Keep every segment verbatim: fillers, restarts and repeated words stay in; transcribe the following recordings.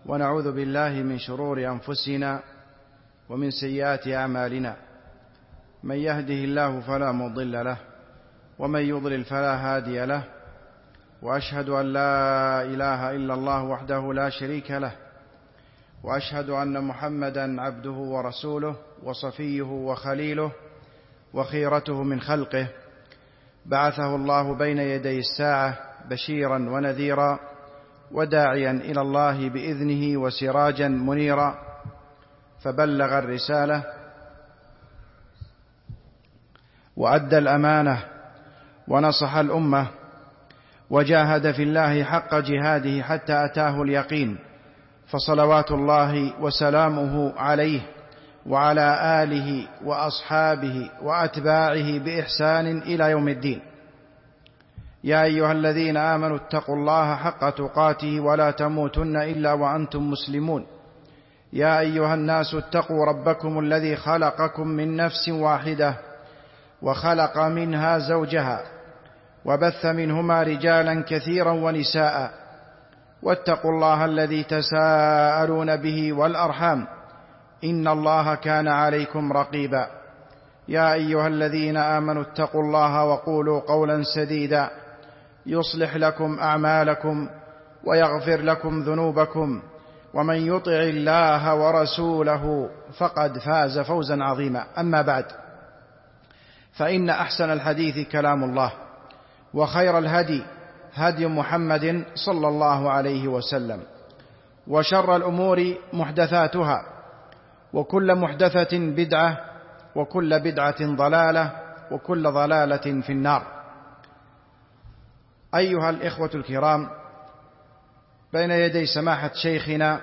ونعوذ بالله من شرور أنفسنا ومن سيئات أعمالنا، من يهده الله فلا مضل له ومن يضلل فلا هادي له، وأشهد أن لا إله إلا الله وحده لا شريك له، وأشهد أن محمدا عبده ورسوله وصفيه وخليله وخيرته من خلقه، بعثه الله بين يدي الساعة بشيرا ونذيرا وداعيا إلى الله بإذنه وسراجا منيرا، فبلغ الرسالة وأدى الأمانة ونصح الأمة وجاهد في الله حق جهاده حتى أتاه اليقين، فصلوات الله وسلامه عليه وعلى آله وأصحابه وأتباعه بإحسان إلى يوم الدين. يا أيها الذين آمنوا اتقوا الله حق تقاته ولا تموتن إلا وأنتم مسلمون. يا أيها الناس اتقوا ربكم الذي خلقكم من نفس واحدة وخلق منها زوجها وبث منهما رجالا كثيرا ونساء، واتقوا الله الذي تساءلون به والأرحام، إن الله كان عليكم رقيبا. يا أيها الذين آمنوا اتقوا الله وقولوا قولا سديدا يصلح لكم أعمالكم ويغفر لكم ذنوبكم، ومن يطع الله ورسوله فقد فاز فوزا عظيما. أما بعد، فإن أحسن الحديث كلام الله، وخير الهدي هدي محمد صلى الله عليه وسلم، وشر الأمور محدثاتها، وكل محدثة بدعة، وكل بدعة ضلالة، وكل ضلالة في النار. أيها الإخوة الكرام، بين يدي سماحة شيخنا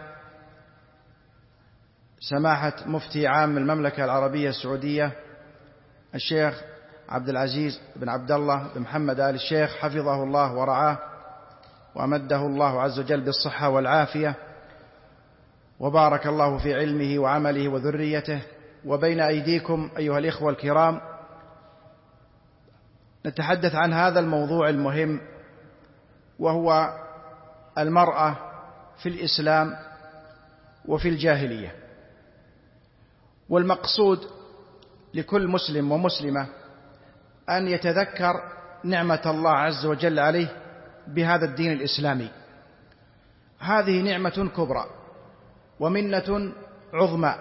سماحة مفتي عام المملكة العربية السعودية الشيخ عبد العزيز بن عبد الله بن محمد آل الشيخ، حفظه الله ورعاه وأمده الله عز وجل بالصحة والعافية، وبارك الله في علمه وعمله وذريته. وبين أيديكم أيها الإخوة الكرام نتحدث عن هذا الموضوع المهم، وهو المرأة في الإسلام وفي الجاهلية. والمقصود لكل مسلم ومسلمة أن يتذكر نعمة الله عز وجل عليه بهذا الدين الإسلامي. هذه نعمة كبرى ومنة عظمى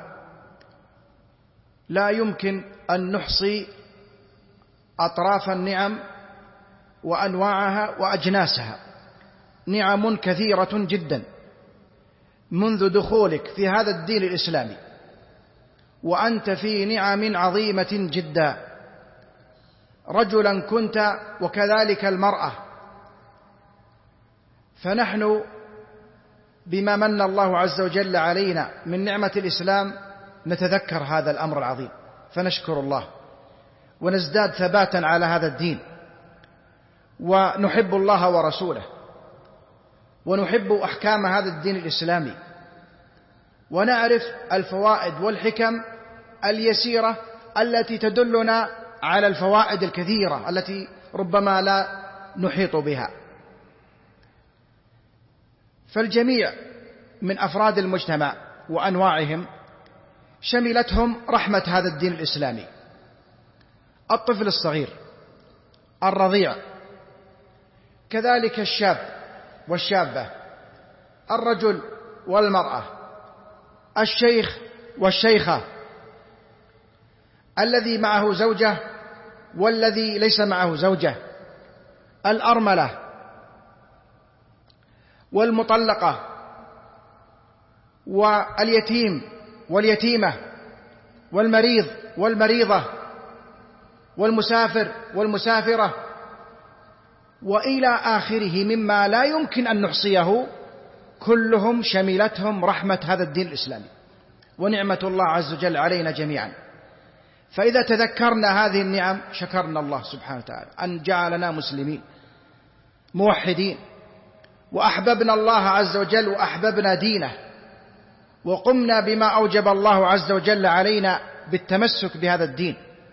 لا يمكن أن نحصي أطراف النعم وأنواعها وأجناسها. نعم كثيرة جدا منذ دخولك في هذا الدين الإسلامي، وأنت في نعم عظيمة جدا، رجلا كنت وكذلك المرأة. فنحن بما من الله عز وجل علينا من نعمة الإسلام نتذكر هذا الأمر العظيم، فنشكر الله ونزداد ثباتا على هذا الدين، ونحب الله ورسوله، ونحب أحكام هذا الدين الإسلامي، ونعرف الفوائد والحكم اليسيرة التي تدلنا على الفوائد الكثيرة التي ربما لا نحيط بها. فالجميع من أفراد المجتمع وأنواعهم شملتهم رحمة هذا الدين الإسلامي. الطفل الصغير، الرضيع، كذلك الشاب والشابة، الرجل والمرأة، الشيخ والشيخة، الذي معه زوجة والذي ليس معه زوجة، الأرملة والمطلقة، واليتيم واليتيمة، والمريض والمريضة، والمسافر والمسافرة، وإلى آخره مما لا يمكن أن نحصيه. كلهم شملتهم رحمة هذا الدين الإسلامي ونعمة الله عز وجل علينا جميعا. فإذا تذكرنا هذه النعم شكرنا الله سبحانه وتعالى أن جعلنا مسلمين موحدين، وأحببنا الله عز وجل وأحببنا دينه، وقمنا بما أوجب الله عز وجل علينا بالتمسك بهذا الدين،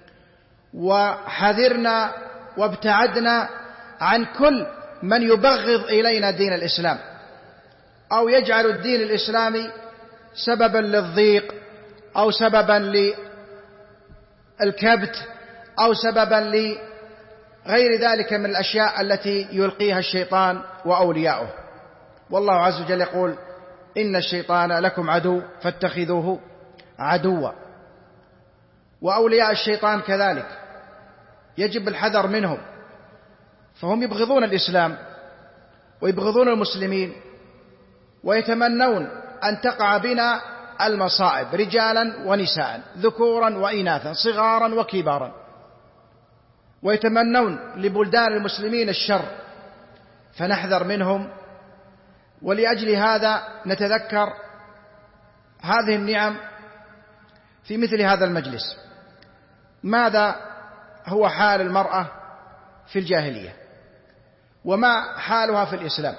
وحذرنا وابتعدنا عن كل من يبغض إلينا دين الإسلام أو يجعل الدين الإسلامي سببا للضيق أو سببا للكبت أو سببا لغير ذلك من الأشياء التي يلقيها الشيطان وأولياؤه. والله عز وجل يقول: إن الشيطان لكم عدو فاتخذوه عدوا. وأولياء الشيطان كذلك يجب الحذر منهم، فهم يبغضون الإسلام ويبغضون المسلمين ويتمنون أن تقع بنا المصائب، رجالا ونساء، ذكورا وإناثا، صغارا وكبارا، ويتمنون لبلدان المسلمين الشر، فنحذر منهم. ولأجل هذا نتذكر هذه النعم في مثل هذا المجلس. ماذا هو حال المرأة في الجاهلية وما حالها في الإسلام؟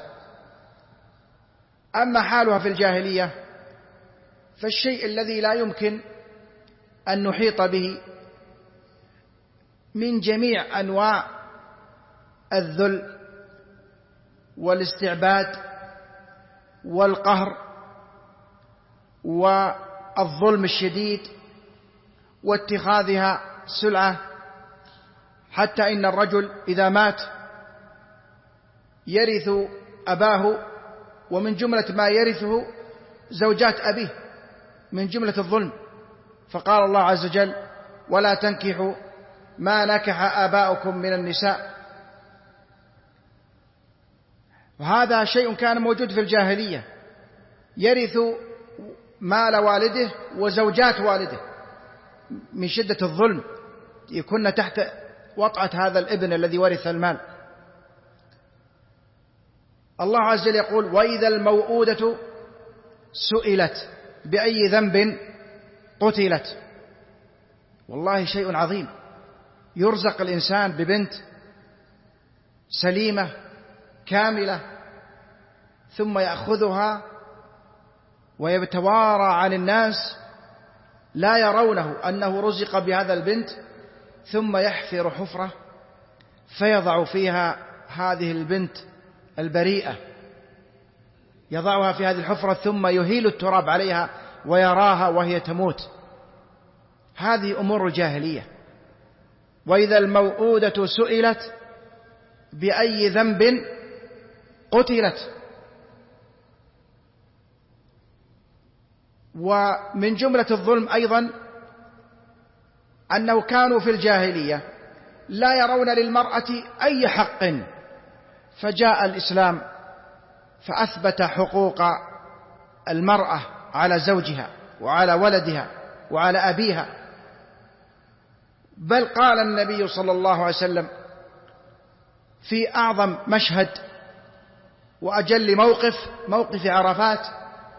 أما حالها في الجاهلية فالشيء الذي لا يمكن أن نحيط به من جميع أنواع الذل والاستعباد والقهر والظلم الشديد واتخاذها سلعة، حتى إن الرجل إذا مات يرث أباه، ومن جملة ما يرثه زوجات أبيه من جملة الظلم. فقال الله عز وجل: ولا تنكحوا ما نكح آباؤكم من النساء. وهذا شيء كان موجود في الجاهلية، يرث مال والده وزوجات والده من شدة الظلم، يكون تحت وطأة هذا الابن الذي ورث المال. الله عز وجل يقول: وإذا الموءودة سئلت بأي ذنب قتلت. والله شيء عظيم، يرزق الإنسان ببنت سليمة كاملة ثم يأخذها ويتوارى عن الناس لا يرونه أنه رزق بهذا البنت، ثم يحفر حفرة فيضع فيها هذه البنت البريئة، يضعها في هذه الحفرة ثم يهيل التراب عليها ويراها وهي تموت. هذه أمور الجاهلية. وإذا الموءودة سئلت بأي ذنب قتلت. ومن جملة الظلم أيضا أنه كانوا في الجاهلية لا يرون للمرأة أي حق، فجاء الإسلام فأثبت حقوق المرأة على زوجها وعلى ولدها وعلى أبيها. بل قال النبي صلى الله عليه وسلم في أعظم مشهد وأجل موقف، موقف عرفات: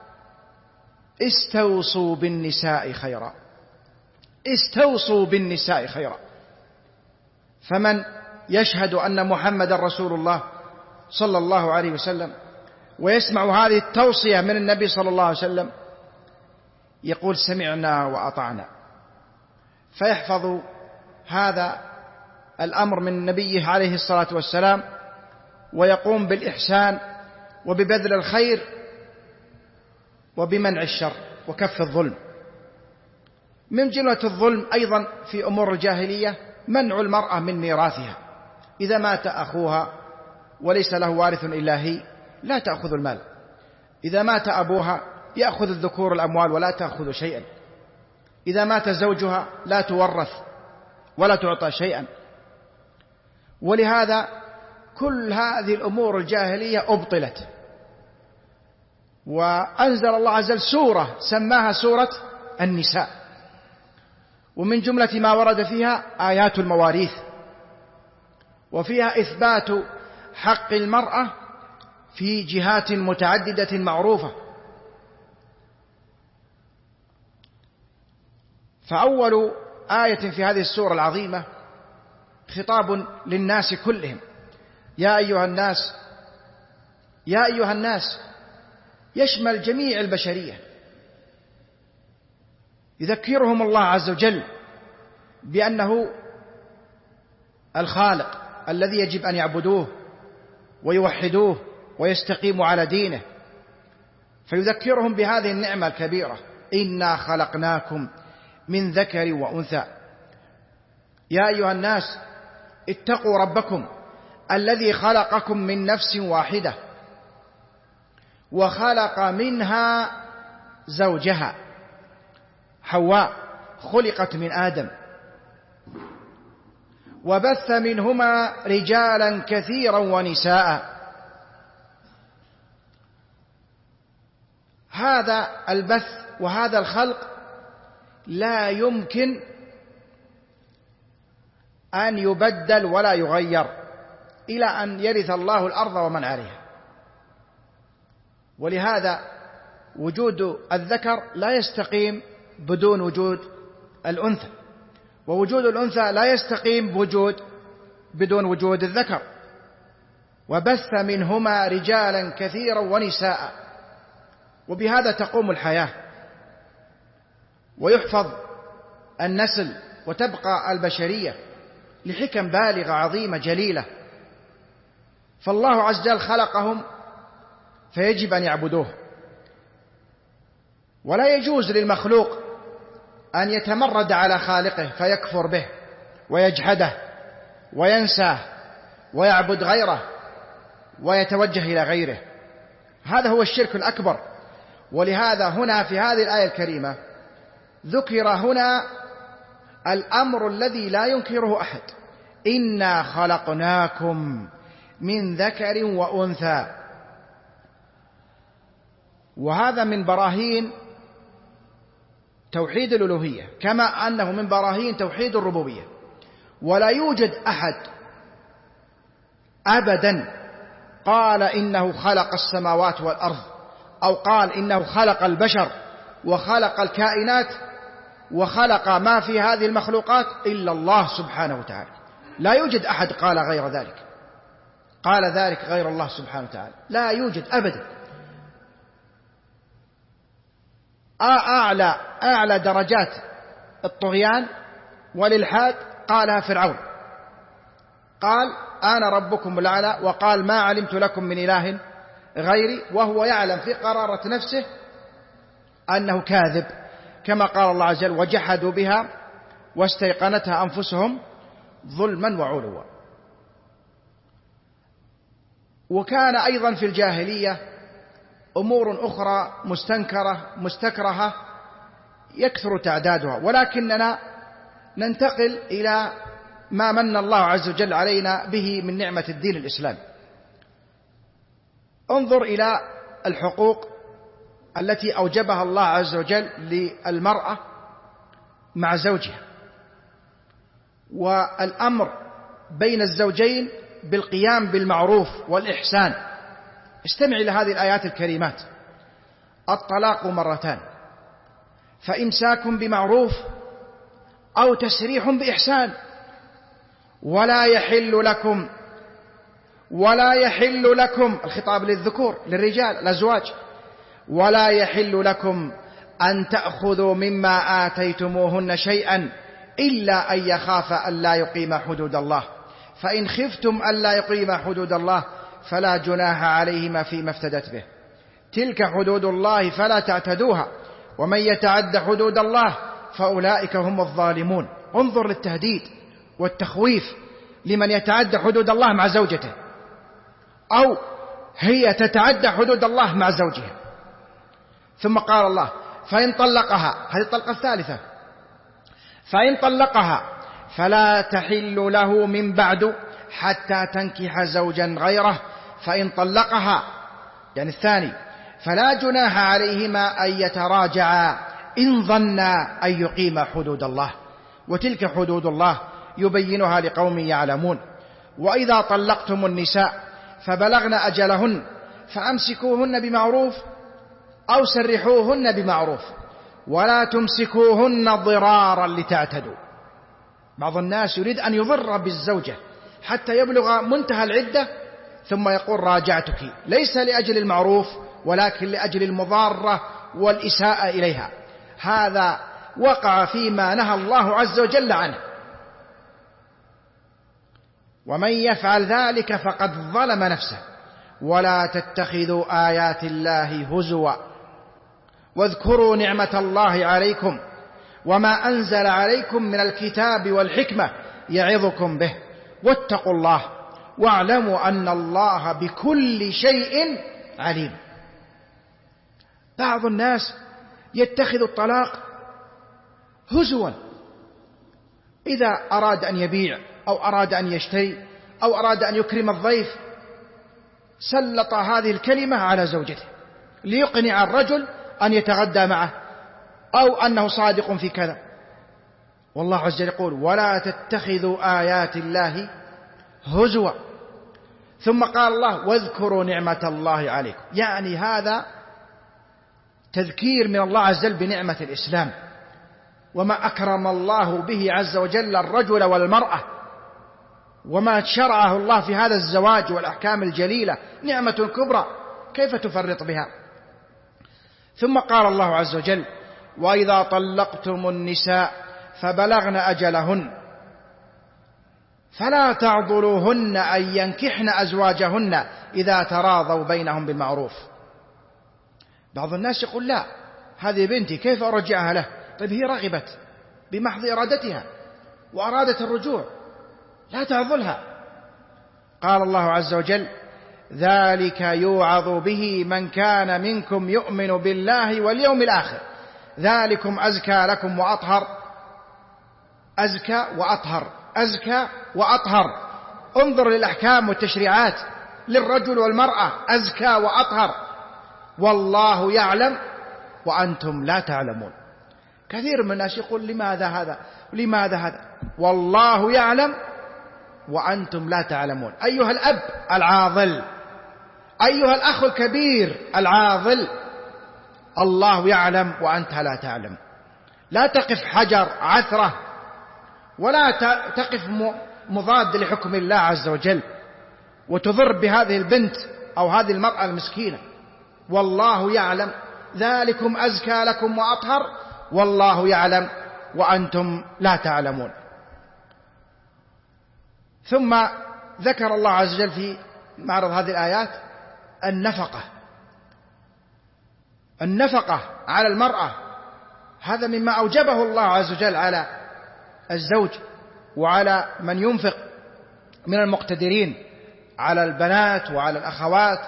استوصوا بالنساء خيرا، استوصوا بالنساء خيرا. فمن يشهد أن محمد رسول الله صلى الله عليه وسلم ويسمع هذه التوصية من النبي صلى الله عليه وسلم يقول: سمعنا وأطعنا، فيحفظ هذا الأمر من نبيه عليه الصلاة والسلام، ويقوم بالإحسان وببذل الخير وبمنع الشر وكف الظلم. من جملة الظلم أيضا في أمور الجاهلية منع المرأة من ميراثها. إذا مات أخوها وليس له وارث إلا هي لا تأخذ المال. إذا مات أبوها يأخذ الذكور الأموال ولا تأخذ شيئا. إذا مات زوجها لا تورث ولا تعطى شيئا. ولهذا كل هذه الأمور الجاهلية أبطلت، وأنزل الله عز وجل سورة سماها سورة النساء، ومن جملة ما ورد فيها آيات المواريث، وفيها إثبات حق المرأة في جهات متعددة معروفة. فأول آية في هذه السورة العظيمة خطاب للناس كلهم: يا أيها الناس، يا أيها الناس، يشمل جميع البشرية، يذكرهم الله عز وجل بأنه الخالق الذي يجب أن يعبدوه ويوحدوه ويستقيموا على دينه، فيذكرهم بهذه النعمة الكبيرة: إنا خلقناكم من ذكر وأنثى. يا أيها الناس اتقوا ربكم الذي خلقكم من نفس واحدة وخلق منها زوجها. حواء خلقت من آدم، وبث منهما رجالا كثيرا ونساء. هذا البث وهذا الخلق لا يمكن أن يبدل ولا يغير إلى أن يرث الله الأرض ومن عليها. ولهذا وجود الذكر لا يستقيم بدون وجود الأنثى، ووجود الأنثى لا يستقيم بوجود بدون وجود الذكر. وبث منهما رجالا كثيرا ونساء، وبهذا تقوم الحياة ويحفظ النسل وتبقى البشرية لحكم بالغة عظيمة جليلة. فالله عز وجل خلقهم فيجب أن يعبدوه، ولا يجوز للمخلوق أن يتمرد على خالقه فيكفر به ويجحده وينساه ويعبد غيره ويتوجه إلى غيره. هذا هو الشرك الأكبر. ولهذا هنا في هذه الآية الكريمة ذكر هنا الأمر الذي لا ينكره أحد: إنا خلقناكم من ذكر وأنثى. وهذا من براهين توحيد الألوهية، كما أنه من براهين توحيد الربوبية. ولا يوجد أحد أبدا قال إنه خلق السماوات والأرض، أو قال إنه خلق البشر وخلق الكائنات وخلق ما في هذه المخلوقات إلا الله سبحانه وتعالى. لا يوجد أحد قال غير ذلك، قال ذلك غير الله سبحانه وتعالى، لا يوجد أبدا. أعلى أعلى درجات الطغيان والإلحاد قالها فرعون، قال أنا ربكم الأعلى، وقال ما علمت لكم من إله غيري، وهو يعلم في قرارة نفسه أنه كاذب، كما قال الله عز وجل: وجحدوا بها واستيقنتها أنفسهم ظلما وعلوا. وكان أيضا في الجاهلية أمور أخرى مستنكرة مستكرهة يكثر تعدادها، ولكننا ننتقل إلى ما من الله عز وجل علينا به من نعمة الدين الإسلامي. انظر إلى الحقوق التي أوجبها الله عز وجل للمرأة مع زوجها، والأمر بين الزوجين بالقيام بالمعروف والإحسان. استمع إلى هذه الآيات الكريمات: الطلاق مرتان، فإمساك بمعروف أو تسريح بإحسان، ولا يحل لكم ولا يحل لكم الخطاب للذكور للرجال الأزواج ولا يحل لكم أن تأخذوا مما آتيتموهن شيئا إلا أن يخاف ألا يقيم حدود الله، فإن خفتم ألا يقيم حدود الله فلا جناح عليهما فيما افتدت به، تلك حدود الله فلا تعتدوها، ومن يتعد حدود الله فأولئك هم الظالمون. انظر للتهديد والتخويف لمن يتعدى حدود الله مع زوجته، أو هي تتعدى حدود الله مع زوجها. ثم قال الله: فإن طلقها، هذه الطلقة الثالثة، فإن طلقها فلا تحل له من بعد حتى تنكح زوجا غيره، فإن طلقها يعني الثاني فلا جناح عليهما أن يتراجعا إن ظنا أن يقيما حدود الله، وتلك حدود الله يبينها لقوم يعلمون. وإذا طلقتم النساء فبلغن أجلهن فأمسكوهن بمعروف أو سرحوهن بمعروف ولا تمسكوهن ضرارا لتعتدوا. بعض الناس يريد أن يضر بالزوجة حتى يبلغ منتهى العدة ثم يقول راجعتك، ليس لأجل المعروف ولكن لأجل المضارة والإساءة إليها. هذا وقع فيما نهى الله عز وجل عنه، ومن يفعل ذلك فقد ظلم نفسه. ولا تتخذوا آيات الله هزوا واذكروا نعمة الله عليكم وما أنزل عليكم من الكتاب والحكمة يعظكم به واتقوا الله واعلموا أن الله بكل شيء عليم. بعض الناس يتخذ الطلاق هزوا، إذا أراد أن يبيع أو أراد أن يشتري أو أراد أن يكرم الضيف سلط هذه الكلمة على زوجته ليقنع الرجل أن يتغدى معه أو أنه صادق في كذا. والله عز وجل يقول ولا تتخذوا آيات الله هزوا. ثم قال الله واذكروا نعمة الله عليكم، يعني هذا تذكير من الله عز وجل بنعمة الإسلام وما أكرم الله به عز وجل الرجل والمرأة وما شرعه الله في هذا الزواج والأحكام الجليلة نعمة كبرى كيف تفرط بها. ثم قال الله عز وجل وإذا طلقتم النساء فبلغن أجلهن فلا تعضلوهن أن ينكحن أزواجهن إذا تراضوا بينهم بالمعروف. بعض الناس يقول لا هذه بنتي كيف أرجعها له؟ طيب هي رغبت بمحض إرادتها وأرادت الرجوع، لا تعضلها. قال الله عز وجل ذلك يوعظ به من كان منكم يؤمن بالله واليوم الآخر ذلكم أزكى لكم وأطهر. أزكى وأطهر، أزكى وأطهر. انظر للأحكام والتشريعات للرجل والمرأة، أزكى وأطهر. والله يعلم وأنتم لا تعلمون. كثير من الناس يقول لماذا هذا لماذا هذا والله يعلم وأنتم لا تعلمون. أيها الأب العاضل، أيها الأخ الكبير العاضل، الله يعلم وأنت لا تعلم. لا تقف حجر عثرة ولا تقف مضاد لحكم الله عز وجل وتضر بهذه البنت أو هذه المرأة المسكينة. والله يعلم ذلكم أزكى لكم وأطهر والله يعلم وأنتم لا تعلمون. ثم ذكر الله عز وجل في معرض هذه الآيات النفقة. النفقة على المرأة هذا مما أوجبه الله عز وجل على الزوج وعلى من ينفق من المقتدرين على البنات وعلى الأخوات.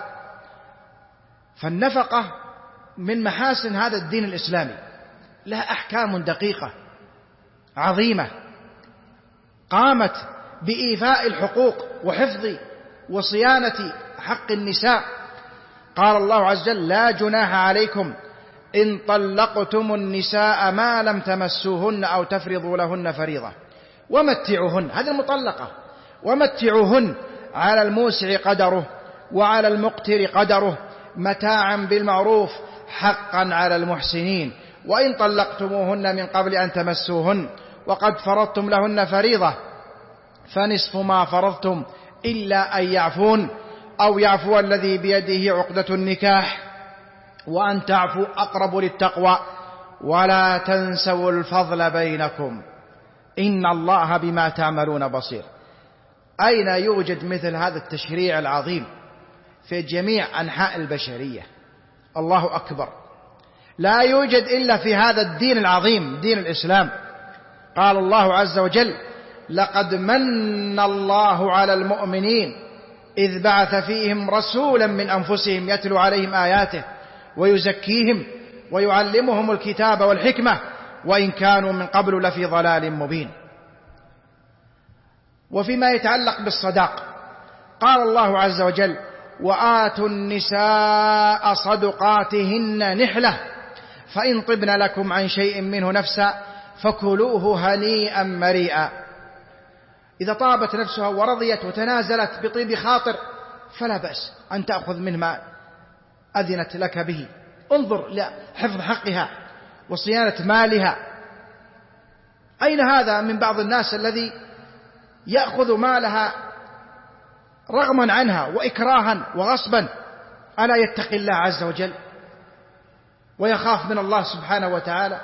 فالنفقة من محاسن هذا الدين الإسلامي، لها أحكام دقيقة عظيمة قامت بإيفاء الحقوق وحفظ وصيانة حق النساء. قال الله عز وجل لا جناح عليكم إن طلقتم النساء ما لم تمسوهن أو تفرضوا لهن فريضة ومتعوهن، هذه المطلقة، ومتعوهن على الموسع قدره وعلى المقتر قدره متاعا بالمعروف حقا على المحسنين. وإن طلقتموهن من قبل أن تمسوهن وقد فرضتم لهن فريضة فنصف ما فرضتم إلا أن يعفون أو يعفو الذي بيده عقدة النكاح وأن تعفوا أقرب للتقوى ولا تنسوا الفضل بينكم إن الله بما تعملون بصير. أين يوجد مثل هذا التشريع العظيم في جميع أنحاء البشرية؟ الله أكبر، لا يوجد إلا في هذا الدين العظيم دين الإسلام. قال الله عز وجل لقد من الله على المؤمنين إذ بعث فيهم رسولا من أنفسهم يتلو عليهم آياته ويزكيهم ويعلمهم الكتاب والحكمة وإن كانوا من قبل لفي ضلال مبين. وفيما يتعلق بالصداق قال الله عز وجل وآتوا النساء صدقاتهن نحلة فإن طبن لكم عن شيء منه نفسا فكلوه هنيئا مريئا. إذا طابت نفسها ورضيت وتنازلت بطيب خاطر فلا بأس أن تأخذ منه ما أذنت لك به. انظر لحفظ حقها وصيانة مالها. أين هذا من بعض الناس الذي يأخذ مالها رغما عنها وإكراها وغصبا؟ ألا يتقي الله عز وجل ويخاف من الله سبحانه وتعالى؟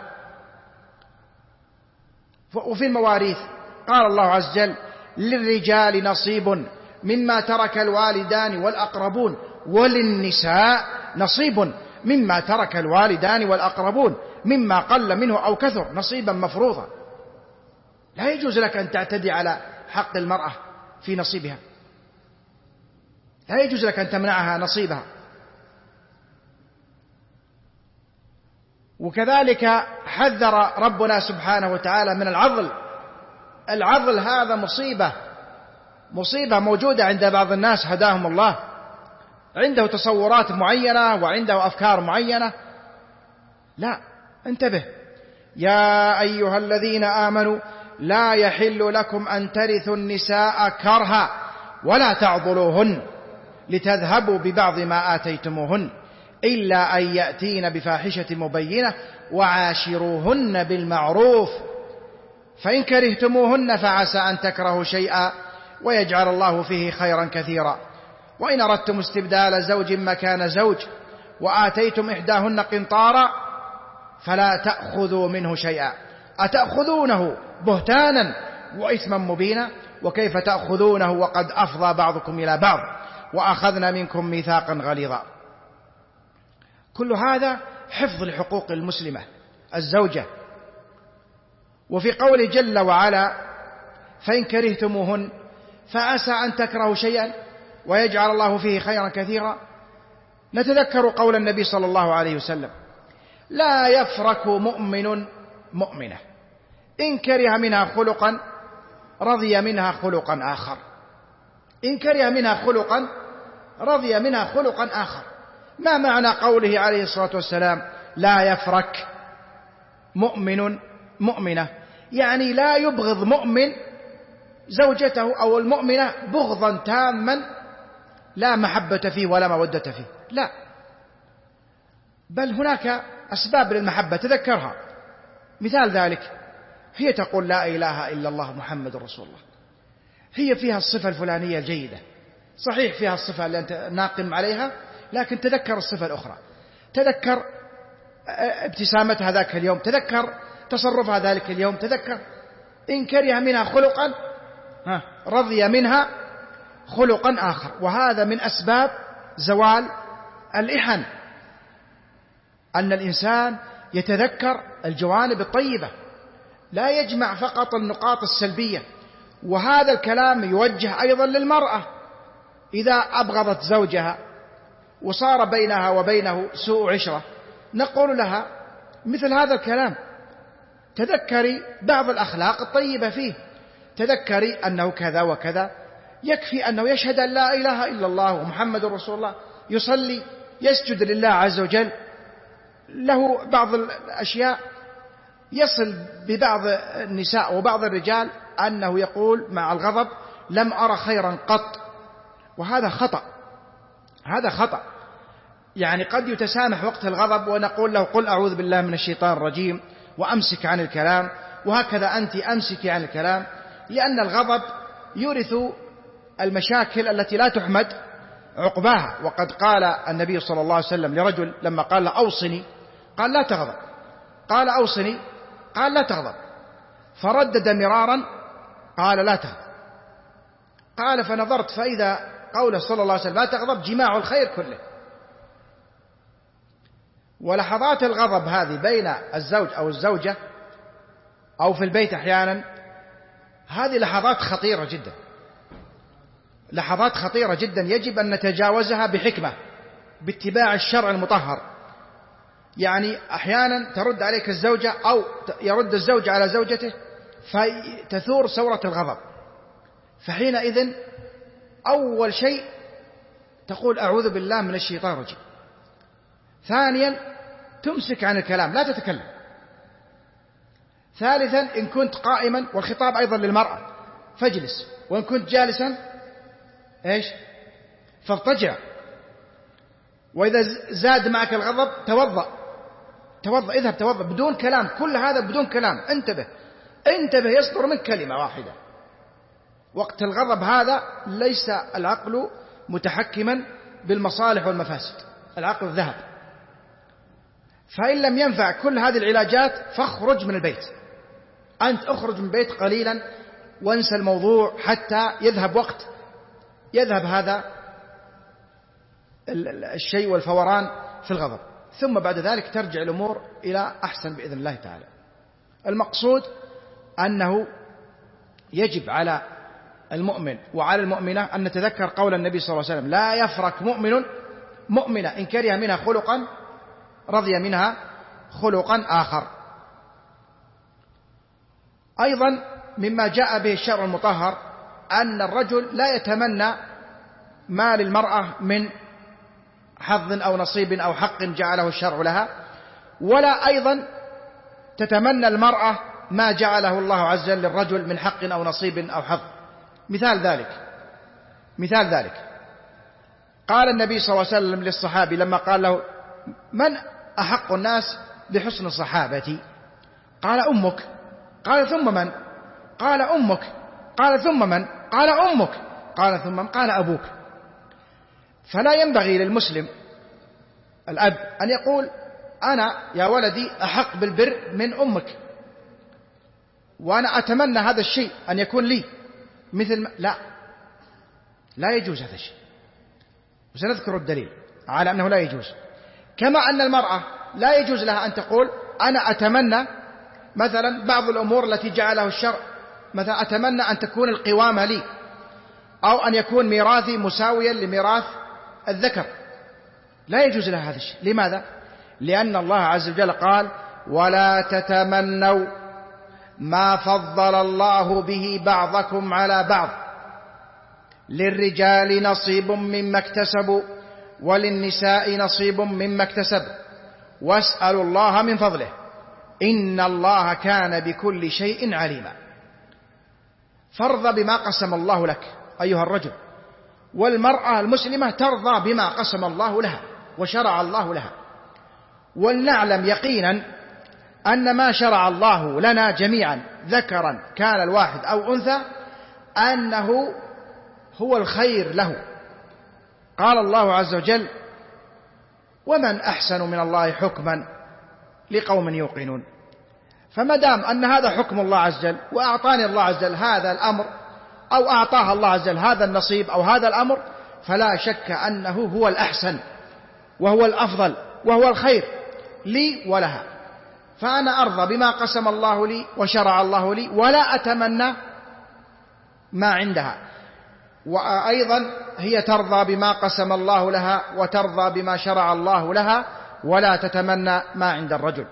وفي المواريث قال الله عز وجل للرجال نصيب مما ترك الوالدان والأقربون وللنساء نصيب مما ترك الوالدان والأقربون مما قل منه أو كثر نصيبا مفروضا. لا يجوز لك أن تعتدي على حق المرأة في نصيبها، لا يجوز لك أن تمنعها نصيبها. وكذلك حذر ربنا سبحانه وتعالى من العضل. العضل هذا مصيبة مصيبة موجودة عند بعض الناس هداهم الله، عنده تصورات معينة وعنده أفكار معينة. لا، انتبه يا أيها الذين آمنوا لا يحل لكم أن ترثوا النساء كرها ولا تعضلوهن لتذهبوا ببعض ما آتيتموهن إلا أن يأتين بفاحشة مبينة وعاشروهن بالمعروف فإن كرهتموهن فعسى أن تكرهوا شيئا ويجعل الله فيه خيرا كثيرا وإن أردتم استبدال زوج مكان زوج وآتيتم إحداهن قنطارا فلا تأخذوا منه شيئا أتأخذونه بهتانا وإثما مبينا وكيف تأخذونه وقد أفضى بعضكم إلى بعض وأخذنا منكم ميثاقا غليظا. كل هذا حفظ لحقوق المسلمة الزوجة. وفي قوله جل وعلا فإن كرهتموهن فعسى أن تكرهوا شيئا ويجعل الله فيه خيرا كثيرا، نتذكر قول النبي صلى الله عليه وسلم لا يفرك مؤمن مؤمنة إن كره منها خلقا رضي منها خلقا آخر. إن كره منها خلقا رضي منها خلقا آخر. ما معنى قوله عليه الصلاة والسلام لا يفرك مؤمن مؤمنة؟ يعني لا يبغض مؤمن زوجته أو المؤمنة بغضا تاما لا محبة فيه ولا مودة فيه، لا، بل هناك أسباب للمحبة تذكرها. مثال ذلك هي تقول لا إله إلا الله محمد رسول الله، هي فيها الصفة الفلانية الجيدة، صحيح فيها الصفة اللي أنت ناقم عليها، لكن تذكر الصفة الأخرى، تذكر ابتسامتها ذاك اليوم، تذكر تصرفها ذلك اليوم، تذكر. إن كره منها خلقا رضي منها خلقا آخر. وهذا من أسباب زوال الإحن، أن الإنسان يتذكر الجوانب الطيبة، لا يجمع فقط النقاط السلبية. وهذا الكلام يوجه أيضا للمرأة إذا أبغضت زوجها وصار بينها وبينه سوء عشرة، نقول لها مثل هذا الكلام، تذكري بعض الأخلاق الطيبة فيه، تذكري أنه كذا وكذا، يكفي أنه يشهد أن لا إله إلا الله ومحمد رسول الله، يصلي، يسجد لله عز وجل، له بعض الأشياء، يصل ببعض النساء وبعض الرجال أنه يقول مع الغضب لم أرى خيرا قط. وهذا خطأ، هذا خطأ. يعني قد يتسامح وقت الغضب ونقول له قل أعوذ بالله من الشيطان الرجيم وأمسك عن الكلام، وهكذا أنت أمسكي عن الكلام، لأن الغضب يورث المشاكل التي لا تحمد عقباها. وقد قال النبي صلى الله عليه وسلم لرجل لما قال له أوصني، قال لا تغضب، قال أوصني، قال لا تغضب، فردد مرارا قال لا تغضب. قال فنظرت فإذا قوله صلى الله عليه وسلم لا تغضب جماع الخير كله. ولحظات الغضب هذه بين الزوج أو الزوجة أو في البيت أحيانا، هذه لحظات خطيرة جدا، لحظات خطيرة جدا يجب أن نتجاوزها بحكمة باتباع الشرع المطهر. يعني أحيانا ترد عليك الزوجة أو يرد الزوج على زوجته فتثور ثورة الغضب، فحينئذ أول شيء تقول أعوذ بالله من الشيطان الرجيم. ثانيا تمسك عن الكلام، لا تتكلم. ثالثا إن كنت قائما، والخطاب أيضا للمرأة، فاجلس، وإن كنت جالسا إيش فاضطجع. وإذا زاد معك الغضب توضأ، توضأ، اذهب توضأ بدون كلام، كل هذا بدون كلام. انتبه انتبه يصدر منك كلمة واحدة. وقت الغضب هذا ليس العقل متحكما بالمصالح والمفاسد، العقل ذهب. فإن لم ينفع كل هذه العلاجات فاخرج من البيت، أنت اخرج من البيت قليلا وانسى الموضوع حتى يذهب وقت، يذهب هذا الشيء والفوران في الغضب. ثم بعد ذلك ترجع الأمور إلى أحسن بإذن الله تعالى. المقصود أنه يجب على المؤمن وعلى المؤمنة أن نتذكر قول النبي صلى الله عليه وسلم: لا يفرق مؤمن مؤمنة إن كره منها خلقا رضي منها خلقا آخر. أيضا مما جاء به الشرع المطهر أن الرجل لا يتمنى ما للمرأة من حظ أو نصيب أو حق جعله الشرع لها، ولا أيضا تتمنى المرأة ما جعله الله عز وجل للرجل من حق أو نصيب أو حظ. مثال ذلك مثال ذلك قال النبي صلى الله عليه وسلم للصحابي لما قال له: من أحق الناس بحسن صحابتي؟ قال: أمك. قال: ثم من؟ قال: أمك. قال: ثم من؟ قال: أمك. قال: ثم من؟ قال: أبوك. فلا ينبغي للمسلم الأب أن يقول: أنا يا ولدي أحق بالبر من أمك، وأنا أتمنى هذا الشيء أن يكون لي مثل ما... لا لا يجوز هذا الشيء، وسنذكر الدليل على أنه لا يجوز. كما أن المرأة لا يجوز لها أن تقول: أنا أتمنى مثلا بعض الأمور التي جعله الشرع، مثلا أتمنى أن تكون القوامة لي، أو أن يكون ميراثي مساويا لميراث الذكر. لا يجوز لها هذا الشيء. لماذا؟ لأن الله عز وجل قال: ولا تتمنوا ما فضل الله به بعضكم على بعض، للرجال نصيب مما اكتسبوا وللنساء نصيب مما اكتسب واسألوا الله من فضله إن الله كان بكل شيء عليما. فارض بما قسم الله لك أيها الرجل، والمرأة المسلمة ترضى بما قسم الله لها وشرع الله لها. ولنعلم يقينا أن ما شرع الله لنا جميعا ذكرا كان الواحد أو أنثى أنه هو الخير له. قال الله عز وجل: ومن أحسن من الله حكما لقوم يوقنون. فما دام أن هذا حكم الله عز وجل، وأعطاني الله عز وجل هذا الأمر، أو أعطاها الله عز وجل هذا النصيب أو هذا الأمر، فلا شك أنه هو الأحسن وهو الأفضل وهو الخير لي ولها. فأنا أرضى بما قسم الله لي وشرع الله لي، ولا أتمنى ما عندها، وأيضا هي ترضى بما قسم الله لها وترضى بما شرع الله لها، ولا تتمنى ما عند الرجل.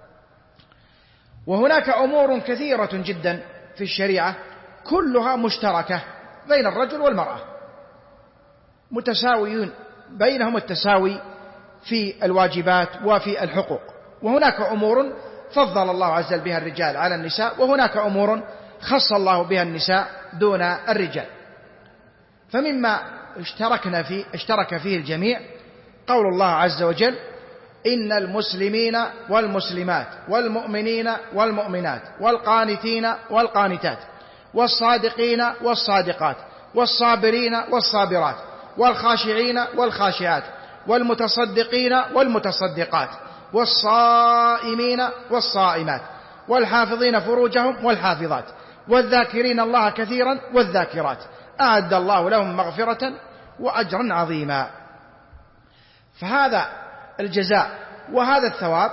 وهناك أمور كثيرة جدا في الشريعة كلها مشتركة بين الرجل والمرأة، متساويون بينهم التساوي في الواجبات وفي الحقوق. وهناك أمور فضل الله عز وجل بها الرجال على النساء، وهناك أمور خص الله بها النساء دون الرجال. فمما اشتركنا فيه اشترك فيه الجميع قول الله عز وجل: إن المسلمين والمسلمات والمؤمنين والمؤمنات والقانتين والقانتات والصادقين والصادقات والصابرين والصابرات والخاشعين والخاشعات والمتصدقين والمتصدقات والصائمين والصائمات والحافظين فروجهم والحافظات والذاكرين الله كثيرا والذاكرات أعد الله لهم مغفرة وأجرا عظيما. فهذا الجزاء وهذا الثواب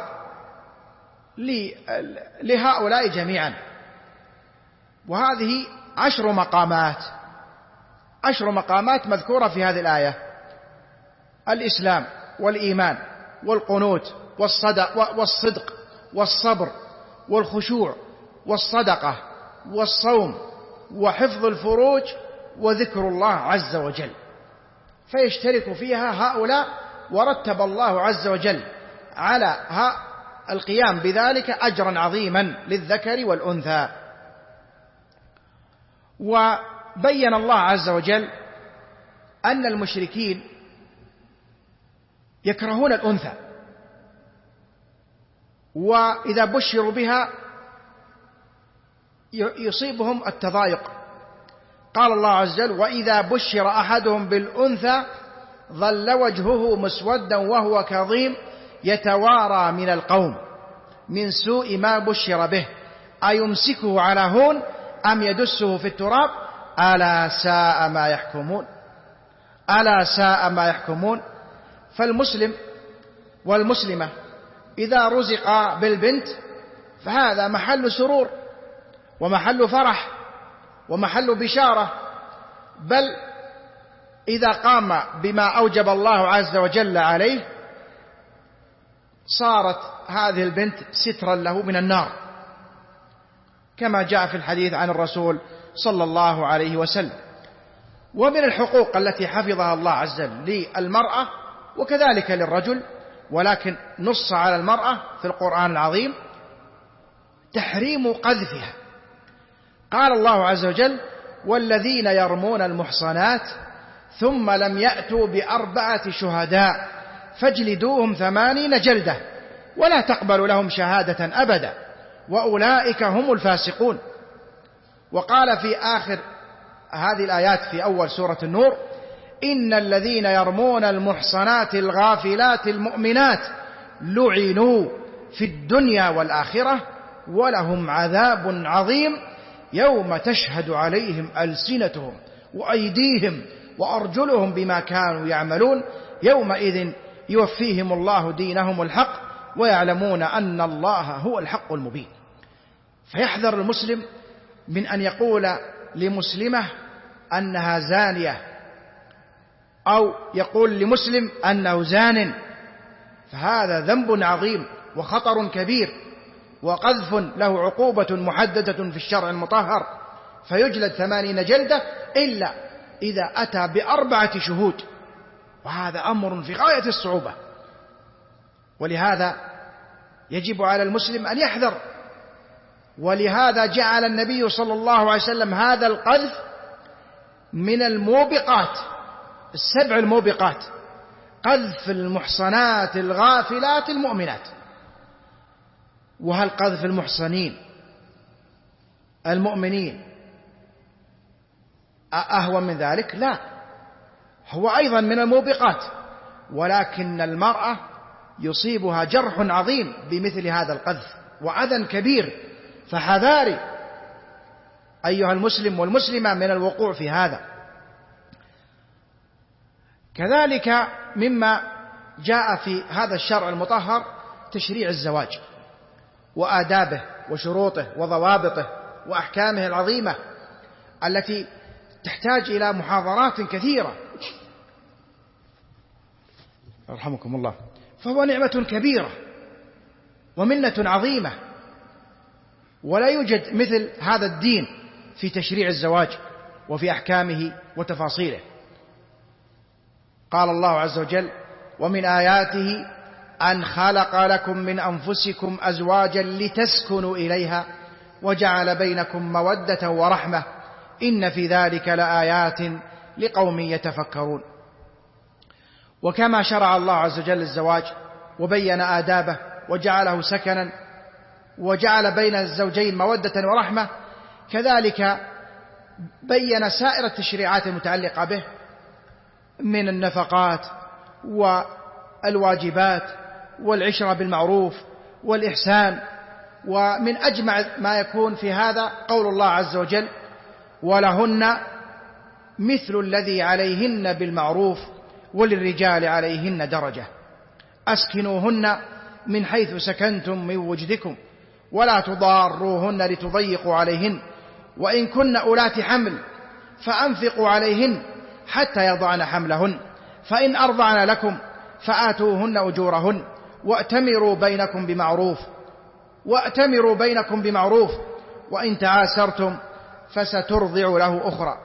لهؤلاء جميعا. وهذه عشر مقامات عشر مقامات مذكورة في هذه الآية: الإسلام والإيمان والقنوت والصدق والصبر والخشوع والصدقة والصوم وحفظ الفروج وذكر الله عز وجل. فيشترك فيها هؤلاء، ورتب الله عز وجل على القيام بذلك أجرا عظيما للذكر والأنثى. وبين الله عز وجل أن المشركين يكرهون الأنثى، وإذا بشروا بها يصيبهم التضايق. قال الله عز وجل: وإذا بشر أحدهم بالأنثى ظل وجهه مسودا وهو كظيم يتوارى من القوم من سوء ما بشر به أيمسكه على هون أم يدسه في التراب ألا ساء ما يحكمون ألا ساء ما يحكمون. فالمسلم والمسلمة إذا رزق بالبنت فهذا محل سرور ومحل فرح ومحل بشارة، بل إذا قام بما أوجب الله عز وجل عليه صارت هذه البنت سترا له من النار، كما جاء في الحديث عن الرسول صلى الله عليه وسلم. ومن الحقوق التي حفظها الله عز وجل للمرأة وكذلك للرجل، ولكن نص على المرأة في القرآن العظيم، تحريم قذفها. قال الله عز وجل: والذين يرمون المحصنات ثم لم يأتوا بأربعة شهداء فاجلدوهم ثمانين جلدة ولا تقبلوا لهم شهادة أبدا وأولئك هم الفاسقون. وقال في آخر هذه الآيات في أول سورة النور: إن الذين يرمون المحصنات الغافلات المؤمنات لعنوا في الدنيا والآخرة ولهم عذاب عظيم يوم تشهد عليهم ألسنتهم وأيديهم وأرجلهم بما كانوا يعملون يومئذ يوفيهم الله دينهم الحق ويعلمون أن الله هو الحق المبين. فيحذر المسلم من أن يقول لمسلمة أنها زانية، أو يقول لمسلم أنه زان، فهذا ذنب عظيم وخطر كبير وقذف له عقوبة محددة في الشرع المطهر، فيجلد ثمانين جلدة إلا إذا أتى بأربعة شهود، وهذا أمر في غاية الصعوبة. ولهذا يجب على المسلم أن يحذر، ولهذا جعل النبي صلى الله عليه وسلم هذا القذف من الموبقات، السبع الموبقات، قذف المحصنات الغافلات المؤمنات. وهل قذف المحصنين المؤمنين أهون من ذلك؟ لا، هو أيضا من الموبقات، ولكن المرأة يصيبها جرح عظيم بمثل هذا القذف وأذى كبير، فحذاري أيها المسلم والمسلمة من الوقوع في هذا. كذلك مما جاء في هذا الشرع المطهر تشريع الزواج وآدابه وشروطه وضوابطه وأحكامه العظيمة التي تحتاج إلى محاضرات كثيرة، رحمكم الله. فهو نعمة كبيرة ومنة عظيمة، ولا يوجد مثل هذا الدين في تشريع الزواج وفي أحكامه وتفاصيله. قال الله عز وجل: ومن آياته أن خلق لكم من أنفسكم أزواجا لتسكنوا إليها وجعل بينكم مودة ورحمة إن في ذلك لآيات لقوم يتفكرون. وكما شرع الله عز وجل الزواج وبين آدابه وجعله سكنا وجعل بين الزوجين مودة ورحمة، كذلك بين سائر التشريعات المتعلقة به من النفقات والواجبات والعشرة بالمعروف والإحسان. ومن أجمع ما يكون في هذا قول الله عز وجل: ولهن مثل الذي عليهن بالمعروف وللرجال عليهن درجة أسكنوهن من حيث سكنتم من وجدكم ولا تضاروهن لتضيقوا عليهن وإن كن أولات حمل فأنفقوا عليهن حتى يضعن حملهن فإن أرضعن لكم فآتوهن أجورهن وأتمروا بينكم بمعروف وأتمروا بينكم بمعروف وإن تعاسرتم فسترضع له أخرى.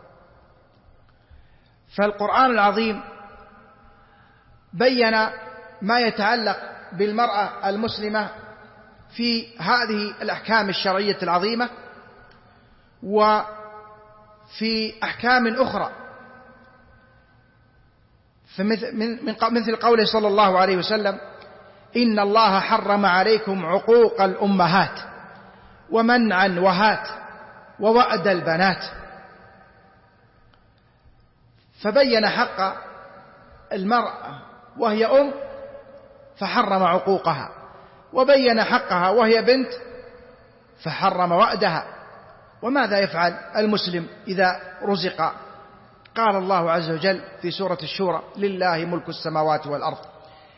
فالقرآن العظيم بين ما يتعلق بالمرأة المسلمة في هذه الأحكام الشرعية العظيمة، وفي أحكام أخرى مثل قوله صلى الله عليه وسلم: إن الله حرم عليكم عقوق الأمهات ومنع وهات ووأد البنات. فبين حق المرأة وهي أم فحرم عقوقها، وبين حقها وهي بنت فحرم وأدها. وماذا يفعل المسلم إذا رزق؟ قال الله عز وجل في سورة الشورى: لله ملك السماوات والأرض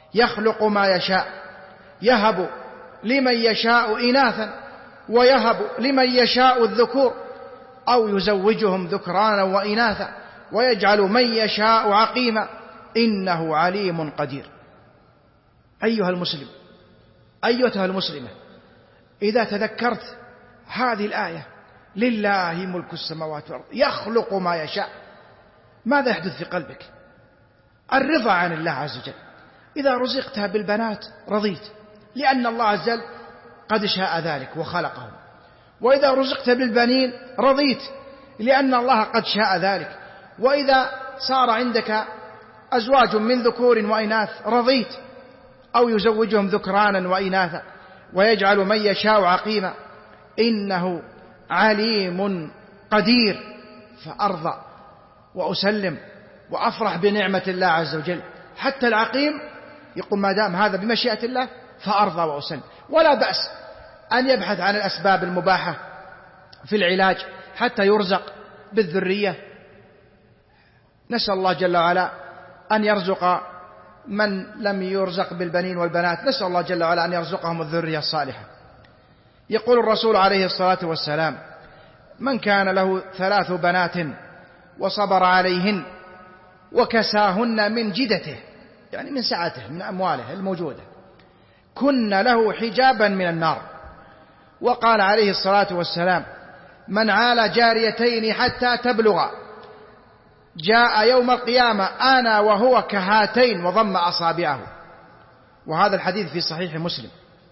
يخلق ما يشاء يهب لمن يشاء إناثا ويهب لمن يشاء الذكور أو يزوجهم ذكرانا وإناثا ويجعل من يشاء عقيما إنه عليم قدير. أيها المسلم، أيتها المسلمة، إذا تذكرت هذه الآية لله ملك السماوات والأرض يخلق ما يشاء، ماذا يحدث في قلبك؟ الرضا عن الله عز وجل. إذا رزقتها بالبنات رضيت لأن الله عز وجل قد شاء ذلك وخلقهم، وإذا رزقت بالبنين رضيت لأن الله قد شاء ذلك، وإذا صار عندك أزواج من ذكور وإناث رضيت، أو يزوجهم ذكرانا وإناثا ويجعل من يشاء عقيما إنه عليم قدير. فأرضى وأسلم وأفرح بنعمة الله عز وجل. حتى العقيم يقول ما دام هذا بمشيئة الله فأرضى وأسلم. ولا بأس أن يبحث عن الأسباب المباحة في العلاج حتى يرزق بالذرية. نسأل الله جل وعلا أن يرزق من لم يرزق بالبنين والبنات، نسأل الله جل وعلا أن يرزقهم الذرية الصالحة. يقول الرسول عليه الصلاة والسلام من كان له ثلاث بنات وصبر عليهن وكساهن من جدته، يعني من سعته من أمواله الموجودة، كن له حجابا من النار. وقال عليه الصلاة والسلام من عال جاريتين حتى تبلغ جاء يوم القيامة أنا وهو كهاتين وضم أصابعه. وهذا الحديث في صحيح مسلم.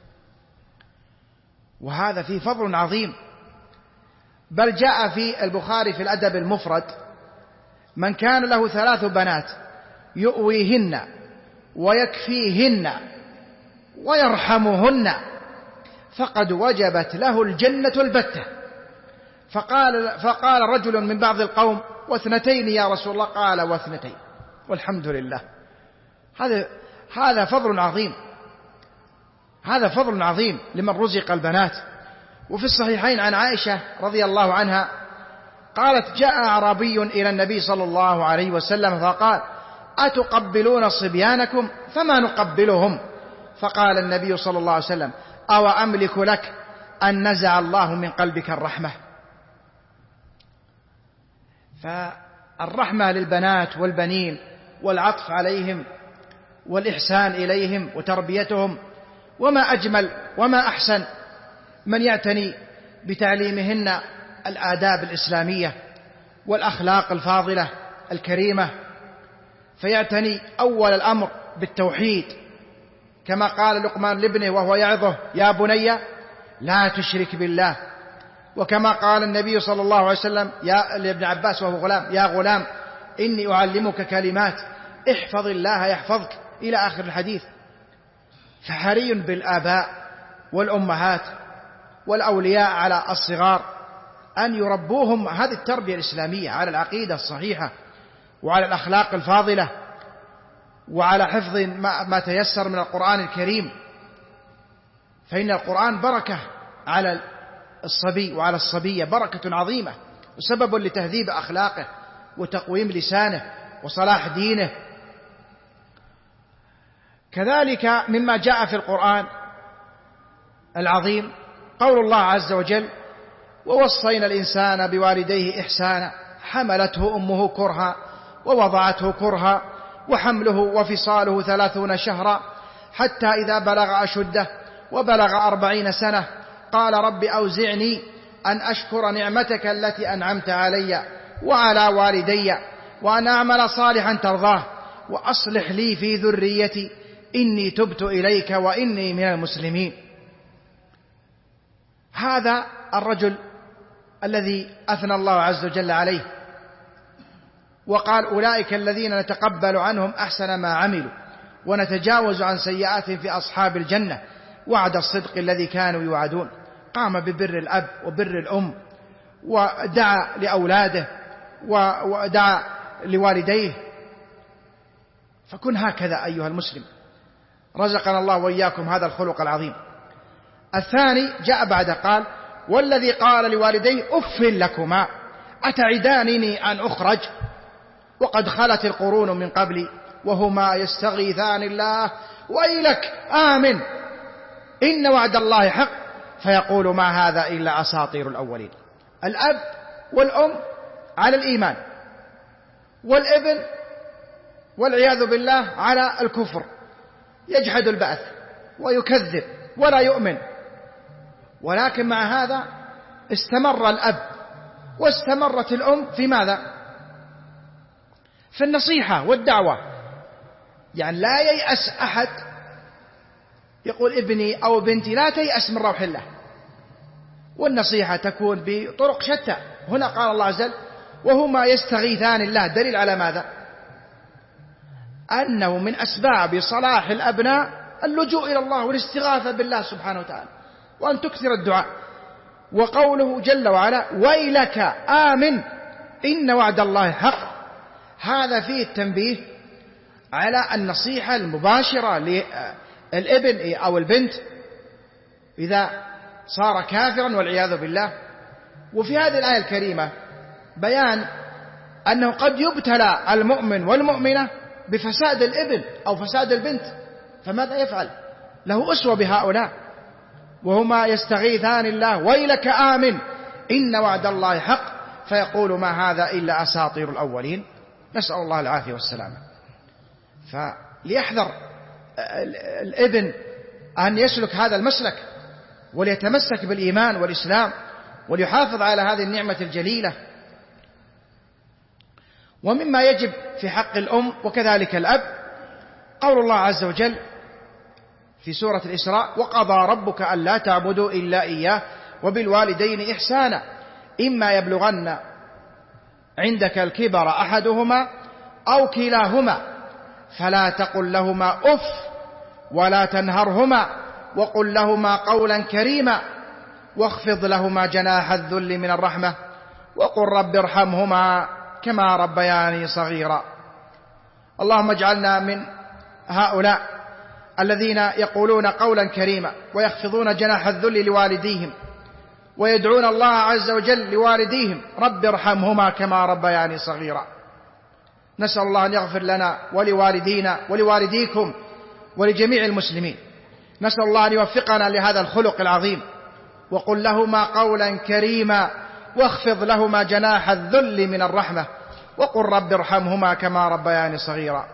وهذا فيه فضل عظيم، بل جاء في البخاري في الأدب المفرد من كان له ثلاث بنات يؤويهن ويكفيهن ويرحمهن فقد وجبت له الجنة البتة. فقال, فقال رجل من بعض القوم واثنتين يا رسول الله؟ قال واثنتين. والحمد لله. هذا هذا فضل عظيم، هذا فضل عظيم لمن رزق البنات. وفي الصحيحين عن عائشة رضي الله عنها قالت جاء أعرابي إلى النبي صلى الله عليه وسلم فقال أتقبلون صبيانكم؟ فما نقبلهم. فقال النبي صلى الله عليه وسلم أو أملك لك أن نزع الله من قلبك الرحمة. فالرحمة للبنات والبنين والعطف عليهم والإحسان إليهم وتربيتهم، وما أجمل وما أحسن من يعتني بتعليمهن الآداب الإسلامية والأخلاق الفاضلة الكريمة، فيعتني أول الأمر بالتوحيد كما قال لقمان لابنه وهو يعظه يا بني لا تشرك بالله، وكما قال النبي صلى الله عليه وسلم يا لابن عباس وهو غلام يا غلام إني أعلمك كلمات احفظ الله يحفظك إلى آخر الحديث. فحري بالآباء والأمهات والأولياء على الصغار أن يربوهم هذه التربية الإسلامية على العقيدة الصحيحة وعلى الأخلاق الفاضلة وعلى حفظ ما تيسر من القرآن الكريم، فإن القرآن بركة على الصبي وعلى الصبية، بركة عظيمة وسبب لتهذيب أخلاقه وتقويم لسانه وصلاح دينه. كذلك مما جاء في القرآن العظيم قول الله عز وجل ووصينا الإنسان بوالديه إحسانا حملته أمه كرها ووضعته كرها وحمله وفصاله ثلاثون شهرا حتى إذا بلغ أشده وبلغ أربعين سنة قال رب أوزعني أن أشكر نعمتك التي أنعمت علي وعلى والدي وأن أعمل صالحا ترضاه وأصلح لي في ذريتي إني تبت إليك وإني من المسلمين. هذا الرجل الذي أثنى الله عز وجل عليه وقال أولئك الذين نتقبل عنهم أحسن ما عملوا ونتجاوز عن سيئاتهم في أصحاب الجنة وعد الصدق الذي كانوا يوعدون. قام ببر الأب وبر الأم ودعا لأولاده ودعا لوالديه. فكن هكذا أيها المسلم، رزقنا الله وإياكم هذا الخلق العظيم. الثاني جاء بعد قال والذي قال لوالديه أف لكما أتعدانني أن أخرج وقد خلت القرون من قبلي وهما يستغيثان الله ويلك آمن إن وعد الله حق، فيقول ما هذا إلا أساطير الأولين. الأب والأم على الإيمان، والابن والعياذ بالله على الكفر، يجحد البعث ويكذب ولا يؤمن. ولكن مع هذا استمر الأب واستمرت الأم في ماذا؟ في النصيحة والدعوة. يعني لا ييأس أحد يقول ابني أو بنتي لا تيأس من روح الله، والنصيحة تكون بطرق شتى. هنا قال الله عز وجل وهما يستغيثان الله، دليل على ماذا؟ أنه من أسباب صلاح الأبناء اللجوء إلى الله والاستغاثة بالله سبحانه وتعالى، وأن تكثر الدعاء. وقوله جل وعلا ويلك آمن إن وعد الله حق، هذا فيه التنبيه على النصيحة المباشرة للابن أو البنت إذا صار كافرا والعياذ بالله. وفي هذه الآية الكريمة بيان أنه قد يبتلى المؤمن والمؤمنة بفساد الابن أو فساد البنت، فماذا يفعل؟ له أسوة بهؤلاء. وهما يستغيثان الله ويلك آمن إن وعد الله حق، فيقول ما هذا إلا أساطير الأولين. نسأل الله العافية والسلامة. فليحذر الابن أن يسلك هذا المسلك، وليتمسك بالإيمان والإسلام، وليحافظ على هذه النعمة الجليلة. ومما يجب في حق الأم وكذلك الأب قول الله عز وجل في سورة الإسراء وقضى ربك ألا تعبدوا إلا إياه وبالوالدين إحسانا إما يبلغن عندك الكبر أحدهما أو كلاهما فلا تقل لهما أف ولا تنهرهما وقل لهما قولا كريما واخفض لهما جناح الذل من الرحمة وقل رب ارحمهما كما ربياني صغيرا. اللهم اجعلنا من هؤلاء الذين يقولون قولا كريما ويخفضون جناح الذل لوالديهم ويدعون الله عز وجل لوالديهم رب ارحمهما كما ربياني صغيرا. نسأل الله أن يغفر لنا ولوالدينا ولوالديكم ولجميع المسلمين. نسأل الله أن يوفقنا لهذا الخلق العظيم. وقل لهما قولا كريما واخفض لهما جناح الذل من الرحمة وقل رب ارحمهما كما ربياني صغيرا.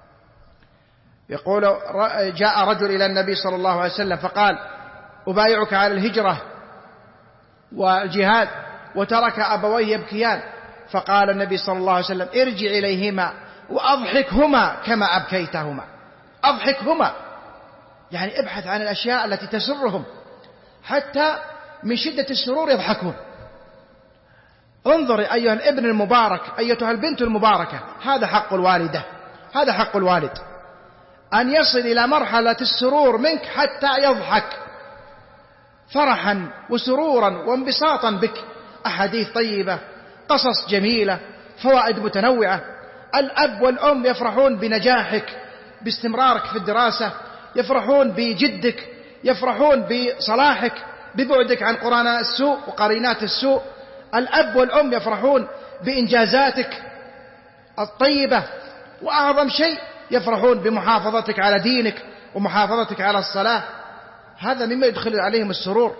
يقول جاء رجل إلى النبي صلى الله عليه وسلم فقال أبايعك على الهجرة والجهاد وترك أبويه يبكيان، فقال النبي صلى الله عليه وسلم ارجع إليهما وأضحكهما كما أبكيتهما. أضحكهما يعني ابحث عن الأشياء التي تسرهم حتى من شدة السرور يضحكون. انظر أيها الابن المبارك أيتها البنت المباركة، هذا حق الوالدة، هذا حق الوالد أن يصل إلى مرحلة السرور منك حتى يضحك فرحا وسرورا وانبساطا بك. أحاديث طيبة، قصص جميلة، فوائد متنوعة. الأب والأم يفرحون بنجاحك، باستمرارك في الدراسة، يفرحون بجدك، يفرحون بصلاحك، ببعدك عن قرناء السوء وقرينات السوء. الأب والأم يفرحون بإنجازاتك الطيبة، وأعظم شيء يفرحون بمحافظتك على دينك ومحافظتك على الصلاة. هذا مما يدخل عليهم السرور.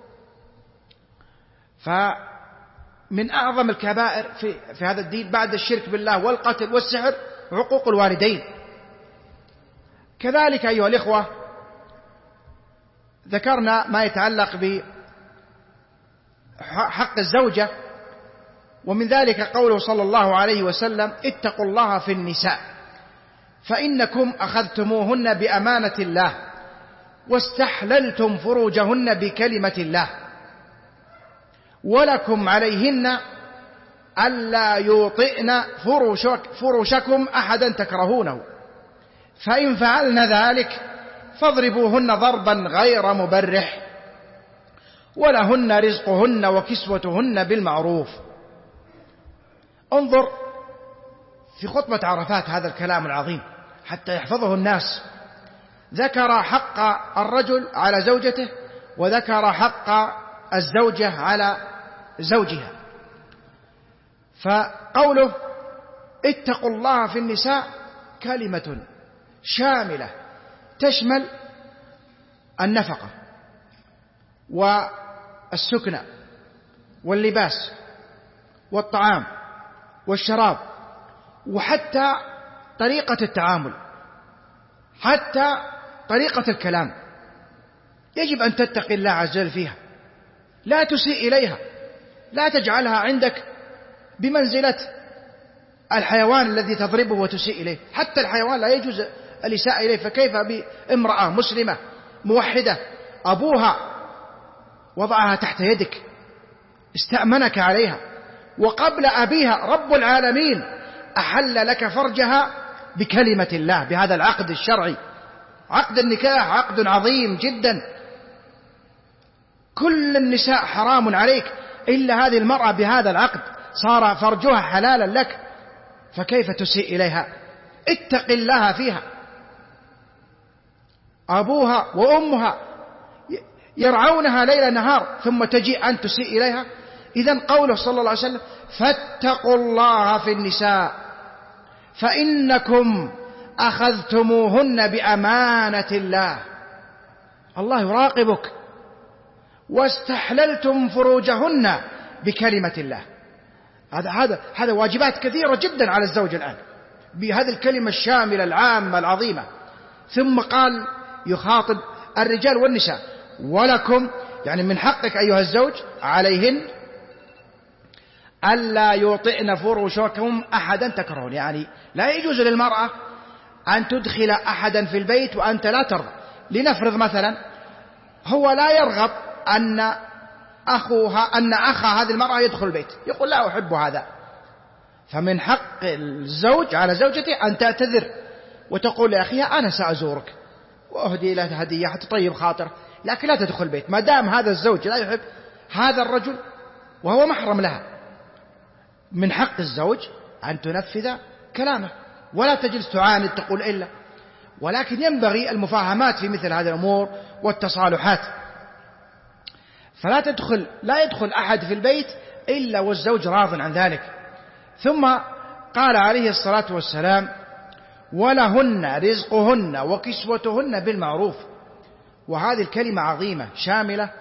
فمن أعظم الكبائر في, في هذا الدين بعد الشرك بالله والقتل والسحر عقوق الوالدين. كذلك أيها الإخوة ذكرنا ما يتعلق بحق الزوجة، ومن ذلك قوله صلى الله عليه وسلم اتقوا الله في النساء فإنكم أخذتموهن بأمانة الله واستحللتم فروجهن بكلمة الله ولكم عليهن ألا يوطئن فرشك فرشكم أحدا تكرهونه فإن فعلن ذلك فاضربوهن ضربا غير مبرح ولهن رزقهن وكسوتهن بالمعروف. انظر في خطبة عرفات هذا الكلام العظيم حتى يحفظه الناس. ذكر حق الرجل على زوجته وذكر حق الزوجة على زوجها. فقوله اتقوا الله في النساء كلمة شاملة تشمل النفقة والسكنى واللباس والطعام والشراب، وحتى طريقة التعامل، حتى طريقة الكلام يجب أن تتقي الله عز وجل فيها، لا تسيء إليها، لا تجعلها عندك بمنزلة الحيوان الذي تضربه وتسيء إليه. حتى الحيوان لا يجوز الإساءة إليه، فكيف بامرأة مسلمة موحدة أبوها وضعها تحت يدك، استأمنك عليها، وقبل أبيها رب العالمين أحل لك فرجها بكلمة الله، بهذا العقد الشرعي. عقد النكاح عقد عظيم جدا، كل النساء حرام عليك إلا هذه المرأة، بهذا العقد صار فرجها حلالا لك، فكيف تسيء إليها؟ اتق الله فيها. أبوها وأمها يرعونها ليل نهار، ثم تجي أن تسيء إليها. إذن قوله صلى الله عليه وسلم: فاتقوا الله في النساء فإنكم أخذتموهن بأمانة الله. الله يراقبك، واستحللتم فروجهن بكلمة الله. هذا هذا هذا واجبات كثيرة جدا على الزوج الآن بهذه الكلمة الشاملة العامة العظيمة. ثم قال يخاطب الرجال والنساء: ولكم، يعني من حقك أيها الزوج عليهن ألا يوطئن فروشكم أحدا تكرهون. يعني لا يجوز للمرأة أن تدخل أحدا في البيت وأنت لا ترضى. لنفرض مثلا هو لا يرغب أن أخوها أن أخا هذه المرأة يدخل البيت، يقول لا أحب هذا، فمن حق الزوج على زوجته أن تعتذر وتقول لأخيها: أنا سأزورك وأهدي له هدية حتى تطيب خاطر، لكن لا تدخل البيت. ما دام هذا الزوج لا يحب هذا الرجل وهو محرم لها، من حق الزوج أن تنفذ كلامه، ولا تجلس تعاند تقول إلا. ولكن ينبغي المفاهمات في مثل هذه الأمور والتصالحات. فلا تدخل لا يدخل أحد في البيت إلا والزوج راض عن ذلك. ثم قال عليه الصلاة والسلام: ولهن رزقهن وكسوتهن بالمعروف. وهذه الكلمة عظيمة شاملة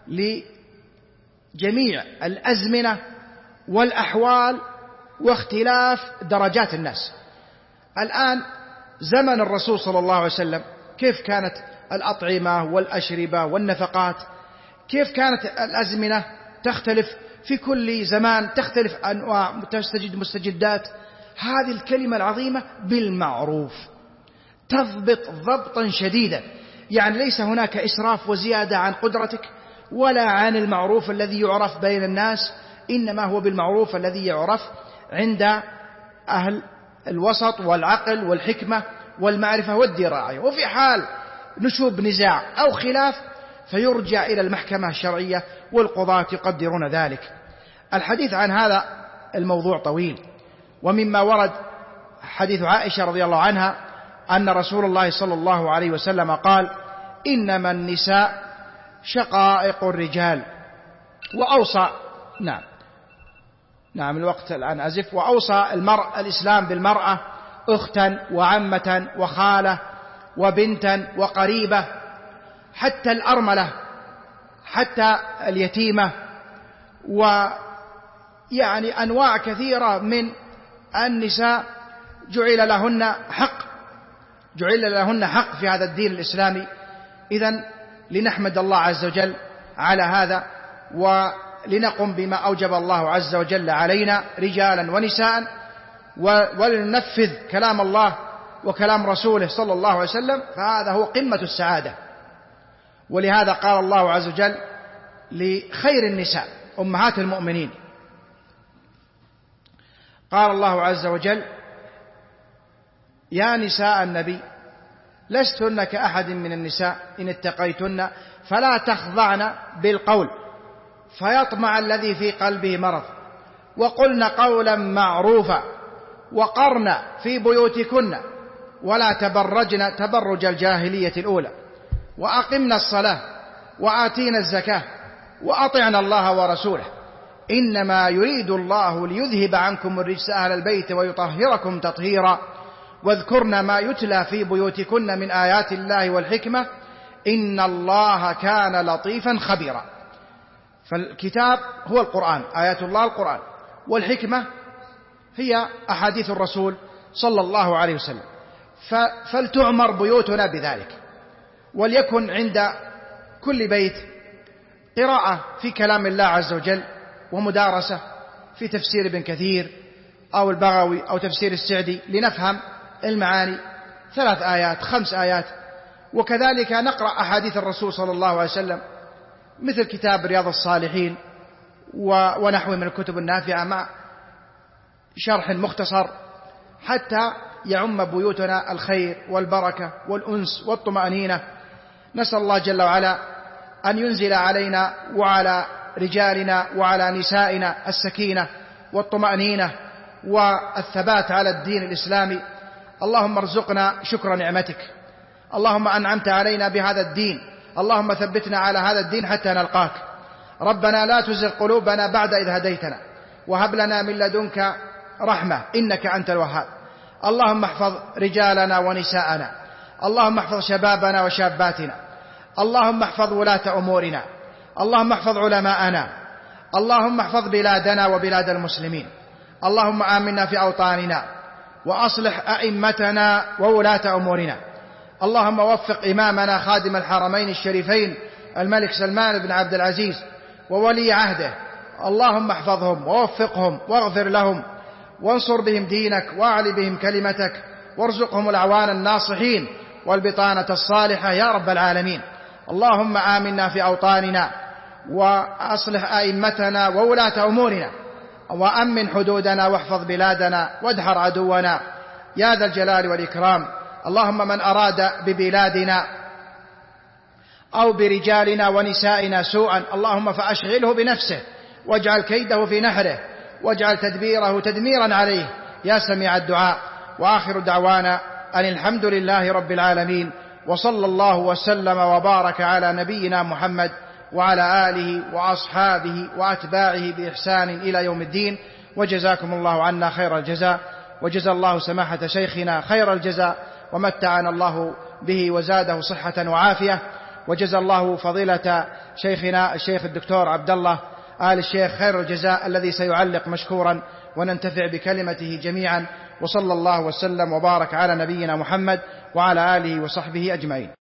لجميع الأزمنة والأحوال واختلاف درجات الناس. الآن زمن الرسول صلى الله عليه وسلم كيف كانت الأطعمة والأشربة والنفقات، كيف كانت الأزمنة تختلف في كل زمان، تختلف أنواع تستجد مستجدات. هذه الكلمة العظيمة بالمعروف تضبط ضبطا شديدا، يعني ليس هناك إسراف وزيادة عن قدرتك ولا عن المعروف الذي يعرف بين الناس، إنما هو بالمعروف الذي يعرف عند أهل الوسط والعقل والحكمة والمعرفة والدراية. وفي حال نشوب نزاع أو خلاف فيرجع إلى المحكمة الشرعية والقضاة يقدرون ذلك. الحديث عن هذا الموضوع طويل، ومما ورد حديث عائشة رضي الله عنها أن رسول الله صلى الله عليه وسلم قال: إنما النساء شقائق الرجال. وأوصى نعم نعم الوقت الآن أزف. وأوصى المرء الإسلام بالمرأة أختا وعمة وخالة وبنتا وقريبة، حتى الأرملة، حتى اليتيمة، ويعني أنواع كثيرة من النساء جعل لهن حق جعل لهن حق في هذا الدين الإسلامي. إذن لنحمد الله عز وجل على هذا، ولنقم بما أوجب الله عز وجل علينا رجالا ونساء، ولننفذ كلام الله وكلام رسوله صلى الله عليه وسلم، فهذا هو قمة السعادة. ولهذا قال الله عز وجل لخير النساء أمهات المؤمنين، قال الله عز وجل: يا نساء النبي لستن كأحد من النساء إن اتقيتن فلا تخضعن بالقول فيطمع الذي في قلبه مرض وقلن قولا معروفا وقرن في بيوتكن ولا تبرجن تبرج الجاهلية الأولى وأقمنا الصلاة وآتينا الزكاة وأطعنا الله ورسوله إنما يريد الله ليذهب عنكم الرجس أهل البيت ويطهركم تطهيرا واذكرن ما يتلى في بيوتكن من آيات الله والحكمة إن الله كان لطيفا خبيرا. فالكتاب هو القرآن، آيات الله القرآن، والحكمة هي أحاديث الرسول صلى الله عليه وسلم. فلتعمر بيوتنا بذلك، وليكن عند كل بيت قراءة في كلام الله عز وجل، ومدارسة في تفسير ابن كثير أو البغوي أو تفسير السعدي لنفهم المعاني، ثلاث آيات خمس آيات. وكذلك نقرأ أحاديث الرسول صلى الله عليه وسلم مثل كتاب رياض الصالحين ونحوه من الكتب النافعة مع شرح مختصر، حتى يعم بيوتنا الخير والبركة والأنس والطمأنينة. نسأل الله جل وعلا أن ينزل علينا وعلى رجالنا وعلى نسائنا السكينة والطمأنينة والثبات على الدين الإسلامي. اللهم ارزقنا شكر نعمتك، اللهم أنعمت علينا بهذا الدين، اللهم ثبتنا على هذا الدين حتى نلقاك. ربنا لا تزغ قلوبنا بعد إذ هديتنا وهب لنا من لدنك رحمة إنك أنت الوهاب. اللهم احفظ رجالنا ونساءنا، اللهم احفظ شبابنا وشاباتنا، اللهم احفظ ولاة أمورنا، اللهم احفظ علماءنا، اللهم احفظ بلادنا وبلاد المسلمين، اللهم آمنا في أوطاننا وأصلح أئمتنا وولاة أمورنا. اللهم وفق إمامنا خادم الحرمين الشريفين الملك سلمان بن عبد العزيز وولي عهده، اللهم احفظهم ووفقهم واغفر لهم وانصر بهم دينك واعل بهم كلمتك، وارزقهم الأعوان الناصحين والبطانة الصالحة يا رب العالمين. اللهم آمنا في أوطاننا وأصلح أئمتنا وولاة أمورنا، وأمن حدودنا واحفظ بلادنا وادحر عدونا يا ذا الجلال والإكرام. اللهم من أراد ببلادنا أو برجالنا ونسائنا سوءا اللهم فأشغله بنفسه واجعل كيده في نحره واجعل تدبيره تدميرا عليه يا سميع الدعاء. وآخر دعوانا أن الحمد لله رب العالمين، وصلى الله وسلم وبارك على نبينا محمد وعلى آله وأصحابه وأتباعه بإحسان إلى يوم الدين. وجزاكم الله عنا خير الجزاء، وجزى الله سماحة شيخنا خير الجزاء، ومتعنا الله به وزاده صحة وعافية. وجزى الله فضيلة شيخنا الشيخ الدكتور عبد الله آل الشيخ خير الجزاء الذي سيعلق مشكورا وننتفع بكلمته جميعا. وصلى الله وسلم وبارك على نبينا محمد وعلى آله وصحبه أجمعين.